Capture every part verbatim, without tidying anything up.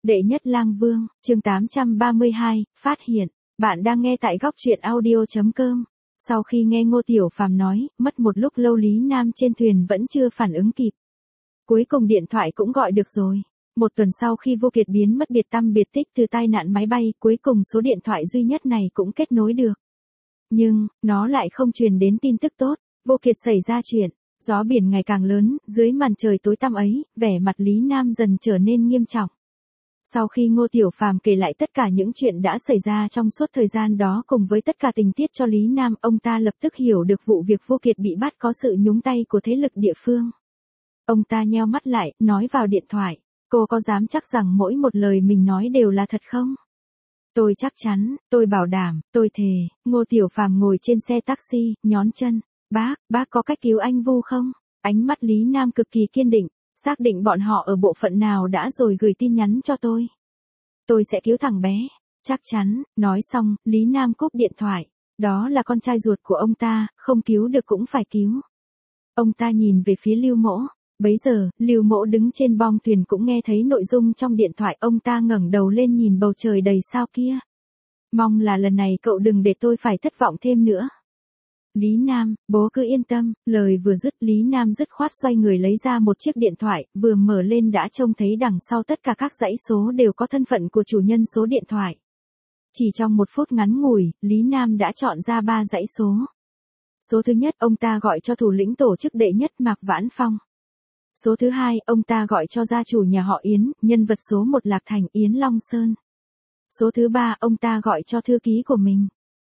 Đệ nhất lang vương, chương tám trăm ba mươi hai, phát hiện. Bạn đang nghe tại góc truyện audio chấm com. Sau khi nghe Ngô Tiểu Phàm nói, mất một lúc lâu Lý Nam trên thuyền vẫn chưa phản ứng kịp. Cuối cùng điện thoại cũng gọi được rồi. Một tuần sau khi Vô Kiệt biến mất biệt tăm biệt tích từ tai nạn máy bay, cuối cùng số điện thoại duy nhất này cũng kết nối được. Nhưng, nó lại không truyền đến tin tức tốt. Vô Kiệt xảy ra chuyện, gió biển ngày càng lớn, dưới màn trời tối tăm ấy, vẻ mặt Lý Nam dần trở nên nghiêm trọng. Sau khi Ngô Tiểu Phàm kể lại tất cả những chuyện đã xảy ra trong suốt thời gian đó cùng với tất cả tình tiết cho Lý Nam, ông ta lập tức hiểu được vụ việc Vô Kiệt bị bắt có sự nhúng tay của thế lực địa phương. Ông ta nheo mắt lại, nói vào điện thoại, cô có dám chắc rằng mỗi một lời mình nói đều là thật không? Tôi chắc chắn, tôi bảo đảm, tôi thề. Ngô Tiểu Phàm ngồi trên xe taxi, nhón chân, bác, bác có cách cứu anh Vu không? Ánh mắt Lý Nam cực kỳ kiên định. Xác định bọn họ ở bộ phận nào đã rồi gửi tin nhắn cho tôi. Tôi sẽ cứu thằng bé. Chắc chắn, nói xong, Lý Nam cúp điện thoại. Đó là con trai ruột của ông ta, không cứu được cũng phải cứu. Ông ta nhìn về phía Lưu Mỗ. Bấy giờ, Lưu Mỗ đứng trên bong thuyền cũng nghe thấy nội dung trong điện thoại. Ông ta ngẩng đầu lên nhìn bầu trời đầy sao kia. Mong là lần này cậu đừng để tôi phải thất vọng thêm nữa. Lý Nam, bố cứ yên tâm, lời vừa dứt Lý Nam dứt khoát xoay người lấy ra một chiếc điện thoại, vừa mở lên đã trông thấy đằng sau tất cả các dãy số đều có thân phận của chủ nhân số điện thoại. Chỉ trong một phút ngắn ngủi, Lý Nam đã chọn ra ba dãy số. Số thứ nhất, ông ta gọi cho thủ lĩnh tổ chức đệ nhất Mạc Vãn Phong. Số thứ hai, ông ta gọi cho gia chủ nhà họ Yến, nhân vật số một Lạc Thành Yến Long Sơn. Số thứ ba, ông ta gọi cho thư ký của mình.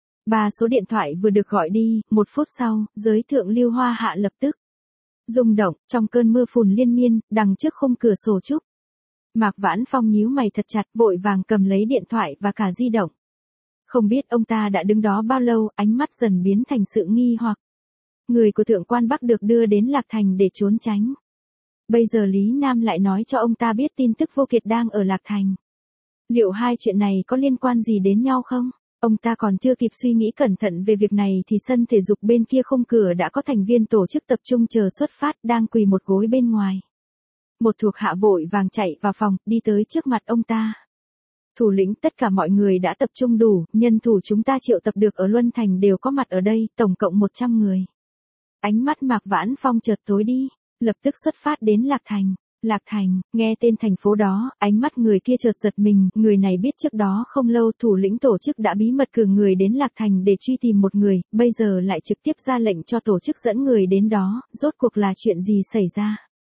Ba số điện thoại vừa được gọi đi, một phút sau, giới thượng lưu hoa hạ lập tức rung động, trong cơn mưa phùn liên miên, đằng trước khung cửa sổ trúc. Mạc Vãn Phong nhíu mày thật chặt, vội vàng cầm lấy điện thoại và cả di động. Không biết ông ta đã đứng đó bao lâu, ánh mắt dần biến thành sự nghi hoặc. Người của thượng quan Bắc được đưa đến Lạc Thành để trốn tránh. Bây giờ Lý Nam lại nói cho ông ta biết tin tức Vô Kiệt đang ở Lạc Thành. Liệu hai chuyện này có liên quan gì đến nhau không? Ông ta còn chưa kịp suy nghĩ cẩn thận về việc này thì sân thể dục bên kia khung cửa đã có thành viên tổ chức tập trung chờ xuất phát đang quỳ một gối bên ngoài. Một thuộc hạ vội vàng chạy vào phòng, đi tới trước mặt ông ta. Thủ lĩnh, tất cả mọi người đã tập trung đủ, nhân thủ chúng ta triệu tập được ở Luân Thành đều có mặt ở đây, tổng cộng một trăm người. Ánh mắt Mạc Vãn Phong chợt tối đi, lập tức xuất phát đến Lạc Thành. Lạc Thành, nghe tên thành phố đó, ánh mắt người kia chợt giật mình, người này biết trước đó không lâu thủ lĩnh tổ chức đã bí mật cử người đến Lạc Thành để truy tìm một người, bây giờ lại trực tiếp ra lệnh cho tổ chức dẫn người đến đó, rốt cuộc là chuyện gì xảy ra?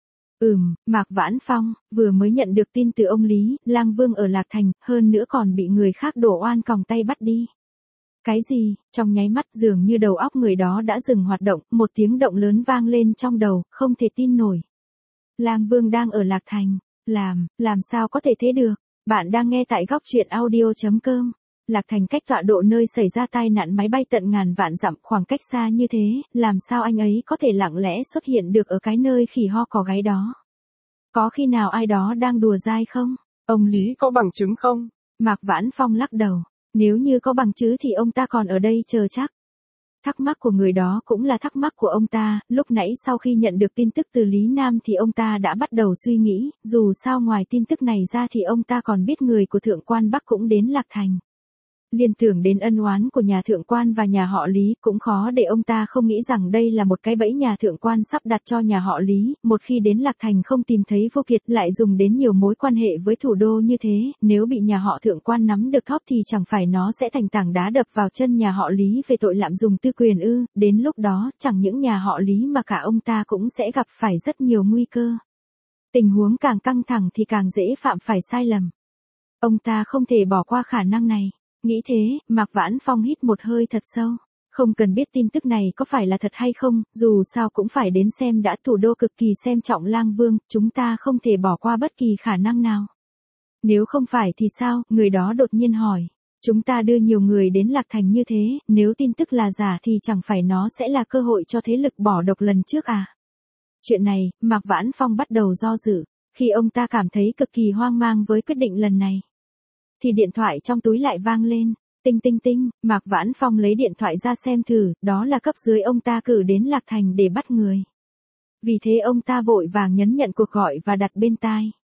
Ừm, Mạc Vãn Phong, vừa mới nhận được tin từ ông Lý, Lang Vương ở Lạc Thành, hơn nữa còn bị người khác đổ oan còng tay bắt đi. Cái gì? Trong nháy mắt dường như đầu óc người đó đã dừng hoạt động, một tiếng động lớn vang lên trong đầu, không thể tin nổi. Lang Vương đang ở Lạc Thành, làm, làm sao có thể thế được? Bạn đang nghe tại góc truyện audio chấm com. Lạc Thành cách tọa độ nơi xảy ra tai nạn máy bay tận ngàn vạn dặm, khoảng cách xa như thế, làm sao anh ấy có thể lặng lẽ xuất hiện được ở cái nơi khỉ ho cò gáy đó? Có khi nào ai đó đang đùa dai không? Ông Lý có bằng chứng không? Mạc Vãn Phong lắc đầu, nếu như có bằng chứng thì ông ta còn ở đây chờ chắc. Thắc mắc của người đó cũng là thắc mắc của ông ta, lúc nãy sau khi nhận được tin tức từ Lý Nam thì ông ta đã bắt đầu suy nghĩ, dù sao ngoài tin tức này ra thì ông ta còn biết người của thượng quan Bắc cũng đến Lạc Thành. Liên tưởng đến ân oán của nhà thượng quan và nhà họ Lý, cũng khó để ông ta không nghĩ rằng đây là một cái bẫy nhà thượng quan sắp đặt cho nhà họ Lý, một khi đến Lạc Thành không tìm thấy Vô Kiệt lại dùng đến nhiều mối quan hệ với thủ đô như thế, nếu bị nhà họ thượng quan nắm được thóp thì chẳng phải nó sẽ thành tảng đá đập vào chân nhà họ Lý về tội lạm dụng tư quyền ư, đến lúc đó chẳng những nhà họ Lý mà cả ông ta cũng sẽ gặp phải rất nhiều nguy cơ. Tình huống càng căng thẳng thì càng dễ phạm phải sai lầm. Ông ta không thể bỏ qua khả năng này. Nghĩ thế, Mạc Vãn Phong hít một hơi thật sâu. Không cần biết tin tức này có phải là thật hay không, dù sao cũng phải đến xem đã, thủ đô cực kỳ xem trọng Lang Vương, chúng ta không thể bỏ qua bất kỳ khả năng nào. Nếu không phải thì sao, người đó đột nhiên hỏi. Chúng ta đưa nhiều người đến Lạc Thành như thế, nếu tin tức là giả thì chẳng phải nó sẽ là cơ hội cho thế lực bỏ độc lần trước à? Chuyện này, Mạc Vãn Phong bắt đầu do dự, khi ông ta cảm thấy cực kỳ hoang mang với quyết định lần này. Thì điện thoại trong túi lại vang lên, tinh tinh tinh, Mạc Vãn Phong lấy điện thoại ra xem thử, đó là cấp dưới ông ta cử đến Lạc Thành để bắt người. Vì thế ông ta vội vàng nhấn nhận cuộc gọi và đặt bên tai.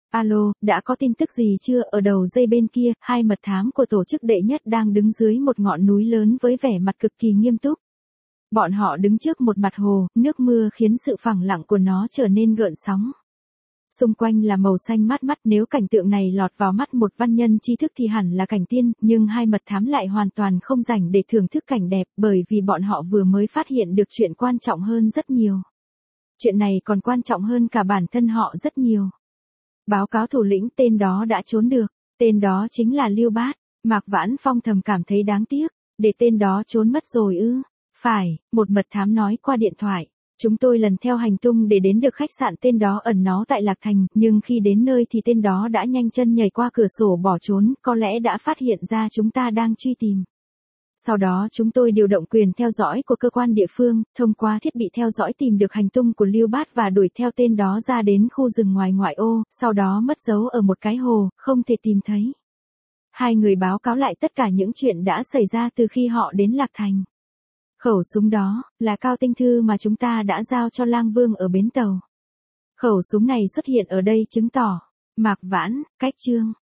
Alo, đã có tin tức gì chưa? Ở đầu dây bên kia, hai mật thám của tổ chức đệ nhất đang đứng dưới một ngọn núi lớn với vẻ mặt cực kỳ nghiêm túc. Bọn họ đứng trước một mặt hồ, nước mưa khiến sự phẳng lặng của nó trở nên gợn sóng. Xung quanh là màu xanh mát mắt, nếu cảnh tượng này lọt vào mắt một văn nhân trí thức thì hẳn là cảnh tiên, nhưng hai mật thám lại hoàn toàn không rảnh để thưởng thức cảnh đẹp, bởi vì bọn họ vừa mới phát hiện được chuyện quan trọng hơn rất nhiều. Chuyện này còn quan trọng hơn cả bản thân họ rất nhiều. Báo cáo thủ lĩnh, tên đó đã trốn được, tên đó chính là Lưu Bát. Mạc Vãn Phong thầm cảm thấy đáng tiếc, để tên đó trốn mất rồi ư? Phải, một mật thám nói qua điện thoại. Chúng tôi lần theo hành tung để đến được khách sạn tên đó ẩn náu tại Lạc Thành, nhưng khi đến nơi thì tên đó đã nhanh chân nhảy qua cửa sổ bỏ trốn, có lẽ đã phát hiện ra chúng ta đang truy tìm. Sau đó chúng tôi điều động quyền theo dõi của cơ quan địa phương, thông qua thiết bị theo dõi tìm được hành tung của Lưu Bát và đuổi theo tên đó ra đến khu rừng ngoài ngoại ô, sau đó mất dấu ở một cái hồ, không thể tìm thấy. Hai người báo cáo lại tất cả những chuyện đã xảy ra từ khi họ đến Lạc Thành. Khẩu súng đó, là Cao Tinh Thư mà chúng ta đã giao cho Lang Vương ở bến tàu. Khẩu súng này xuất hiện ở đây chứng tỏ, Mạc Vãn, cách chương.